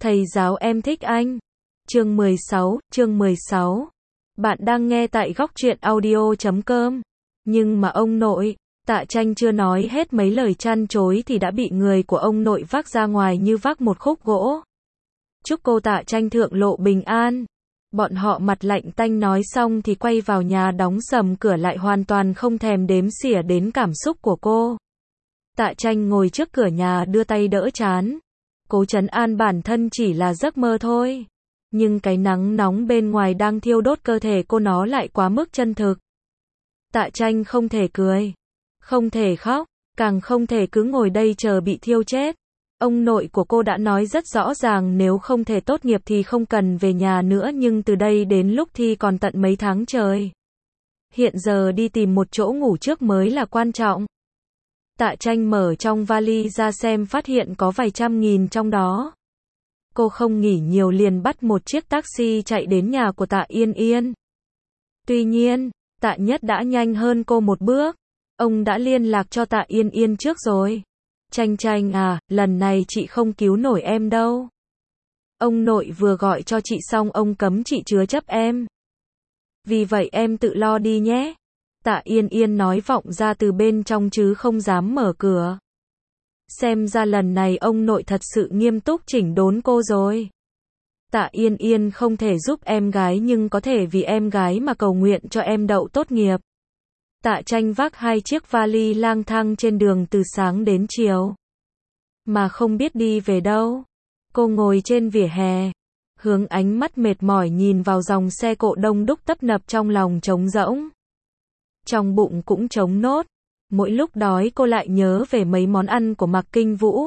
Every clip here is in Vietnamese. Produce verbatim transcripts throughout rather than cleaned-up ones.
Thầy giáo em thích anh. Chương mười sáu, chương mười sáu. Bạn đang nghe tại góc truyện audio chấm com. Nhưng mà ông nội, Tạ Tranh chưa nói hết mấy lời trăn trối thì đã bị người của ông nội vác ra ngoài như vác một khúc gỗ. Chúc cô Tạ Tranh thượng lộ bình an. Bọn họ mặt lạnh tanh nói xong thì quay vào nhà đóng sầm cửa lại, hoàn toàn không thèm đếm xỉa đến cảm xúc của cô. Tạ Tranh ngồi trước cửa nhà đưa tay đỡ trán. Cố trấn an bản thân chỉ là giấc mơ thôi. Nhưng cái nắng nóng bên ngoài đang thiêu đốt cơ thể cô, nó lại quá mức chân thực. Tạ Tranh không thể cười, không thể khóc, càng không thể cứ ngồi đây chờ bị thiêu chết. Ông nội của cô đã nói rất rõ ràng nếu không thể tốt nghiệp thì không cần về nhà nữa, nhưng từ đây đến lúc thi còn tận mấy tháng trời. Hiện giờ đi tìm một chỗ ngủ trước mới là quan trọng. Tạ Tranh mở trong vali ra xem, phát hiện có vài trăm nghìn trong đó. Cô không nghỉ nhiều liền bắt một chiếc taxi chạy đến nhà của Tạ Yên Yên. Tuy nhiên, Tạ Nhất đã nhanh hơn cô một bước. Ông đã liên lạc cho Tạ Yên Yên trước rồi. Tranh Tranh à, lần này chị không cứu nổi em đâu. Ông nội vừa gọi cho chị xong ông cấm chị chứa chấp em. Vì vậy em tự lo đi nhé. Tạ Yên Yên nói vọng ra từ bên trong chứ không dám mở cửa. Xem ra lần này ông nội thật sự nghiêm túc chỉnh đốn cô rồi. Tạ Yên Yên không thể giúp em gái nhưng có thể vì em gái mà cầu nguyện cho em đậu tốt nghiệp. Tạ Tranh vác hai chiếc vali lang thang trên đường từ sáng đến chiều. Mà không biết đi về đâu. Cô ngồi trên vỉa hè, hướng ánh mắt mệt mỏi nhìn vào dòng xe cộ đông đúc tấp nập, trong lòng trống rỗng. Trong bụng cũng trống nốt. Mỗi lúc đói cô lại nhớ về mấy món ăn của Mạc Kinh Vũ.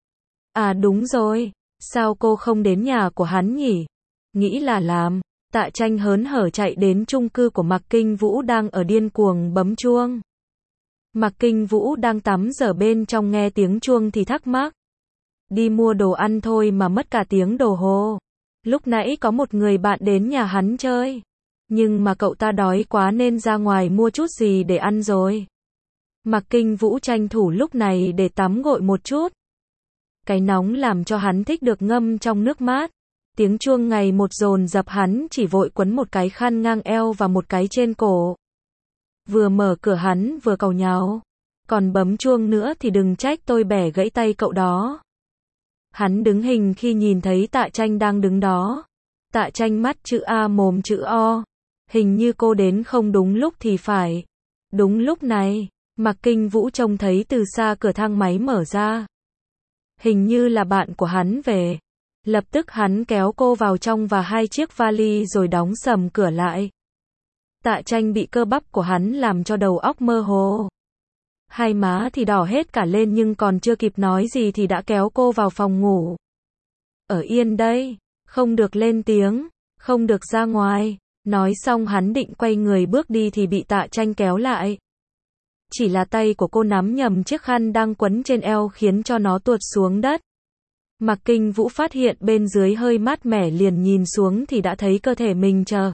À đúng rồi, sao cô không đến nhà của hắn nhỉ? Nghĩ là làm. Tạ Tranh hớn hở chạy đến chung cư của Mạc Kinh Vũ đang ở điên cuồng bấm chuông. Mạc Kinh Vũ đang tắm rửa bên trong, nghe tiếng chuông thì thắc mắc. Đi mua đồ ăn thôi mà mất cả tiếng đồng hồ. Lúc nãy có một người bạn đến nhà hắn chơi. Nhưng mà cậu ta đói quá nên ra ngoài mua chút gì để ăn rồi. Mạc Kinh Vũ tranh thủ lúc này để tắm gội một chút. Cái nóng làm cho hắn thích được ngâm trong nước mát. Tiếng chuông ngày một dồn dập, hắn chỉ vội quấn một cái khăn ngang eo và một cái trên cổ. Vừa mở cửa hắn vừa càu nhàu. Còn bấm chuông nữa thì đừng trách tôi bẻ gãy tay cậu đó. Hắn đứng hình khi nhìn thấy Tạ Tranh đang đứng đó. Tạ Tranh mắt chữ A mồm chữ O. Hình như cô đến không đúng lúc thì phải. Đúng lúc này, Mạc Kinh Vũ trông thấy từ xa cửa thang máy mở ra. Hình như là bạn của hắn về. Lập tức hắn kéo cô vào trong và hai chiếc vali rồi đóng sầm cửa lại. Tạ Tranh bị cơ bắp của hắn làm cho đầu óc mơ hồ. Hai má thì đỏ hết cả lên, nhưng còn chưa kịp nói gì thì đã kéo cô vào phòng ngủ. Ở yên đây, không được lên tiếng, không được ra ngoài. Nói xong hắn định quay người bước đi thì bị Tạ Tranh kéo lại. Chỉ là tay của cô nắm nhầm chiếc khăn đang quấn trên eo khiến cho nó tuột xuống đất. Mạc Kinh Vũ phát hiện bên dưới hơi mát mẻ, liền nhìn xuống thì đã thấy cơ thể mình chờ.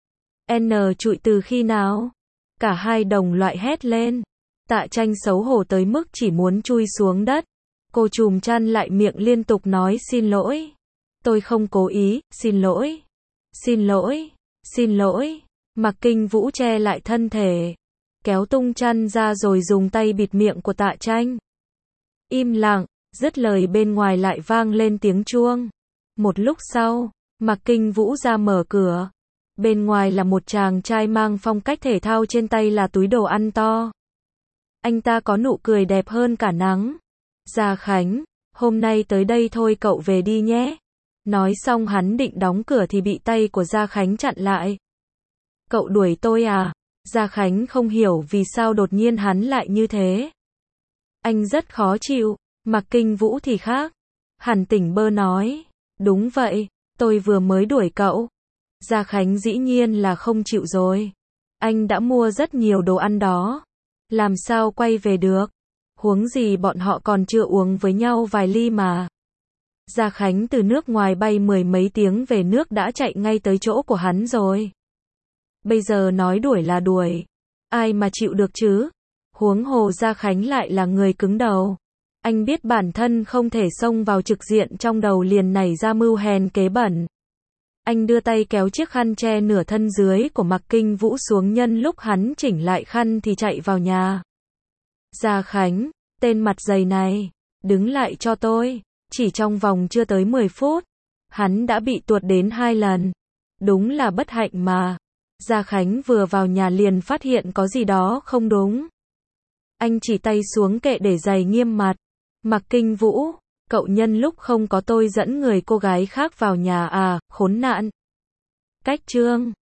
N trụi từ khi nào? Cả hai đồng loại hét lên. Tạ Tranh xấu hổ tới mức chỉ muốn chui xuống đất. Cô chùm chăn lại miệng liên tục nói xin lỗi. Tôi không cố ý, xin lỗi. Xin lỗi, xin lỗi. Mạc Kinh Vũ che lại thân thể. Kéo tung chăn ra rồi dùng tay bịt miệng của Tạ Tranh. Im lặng, dứt lời bên ngoài lại vang lên tiếng chuông. Một lúc sau, Mạc Kinh Vũ ra mở cửa. Bên ngoài là một chàng trai mang phong cách thể thao, trên tay là túi đồ ăn to. Anh ta có nụ cười đẹp hơn cả nắng. Gia Khánh, hôm nay tới đây thôi, cậu về đi nhé. Nói xong hắn định đóng cửa thì bị tay của Gia Khánh chặn lại. Cậu đuổi tôi à? Gia Khánh không hiểu vì sao đột nhiên hắn lại như thế. Anh rất khó chịu. Mạc Kinh Vũ thì khác. Hẳn tỉnh bơ nói. Đúng vậy, tôi vừa mới đuổi cậu. Gia Khánh dĩ nhiên là không chịu rồi. Anh đã mua rất nhiều đồ ăn đó. Làm sao quay về được? Huống gì bọn họ còn chưa uống với nhau vài ly mà. Gia Khánh từ nước ngoài bay mười mấy tiếng về nước đã chạy ngay tới chỗ của hắn rồi. Bây giờ nói đuổi là đuổi. Ai mà chịu được chứ? Huống hồ Gia Khánh lại là người cứng đầu. Anh biết bản thân không thể xông vào trực diện, trong đầu liền nảy ra mưu hèn kế bẩn. Anh đưa tay kéo chiếc khăn che nửa thân dưới của Mạc Kinh Vũ xuống, nhân lúc hắn chỉnh lại khăn thì chạy vào nhà. Gia Khánh, tên mặt dày này, đứng lại cho tôi. Chỉ trong vòng chưa tới mười phút, hắn đã bị tuột đến hai lần. Đúng là bất hạnh mà. Gia Khánh vừa vào nhà liền phát hiện có gì đó không đúng. Anh chỉ tay xuống kệ để giày, nghiêm mặt. Mạc Kinh Vũ, cậu nhân lúc không có tôi dẫn người cô gái khác vào nhà à, khốn nạn. Cách chương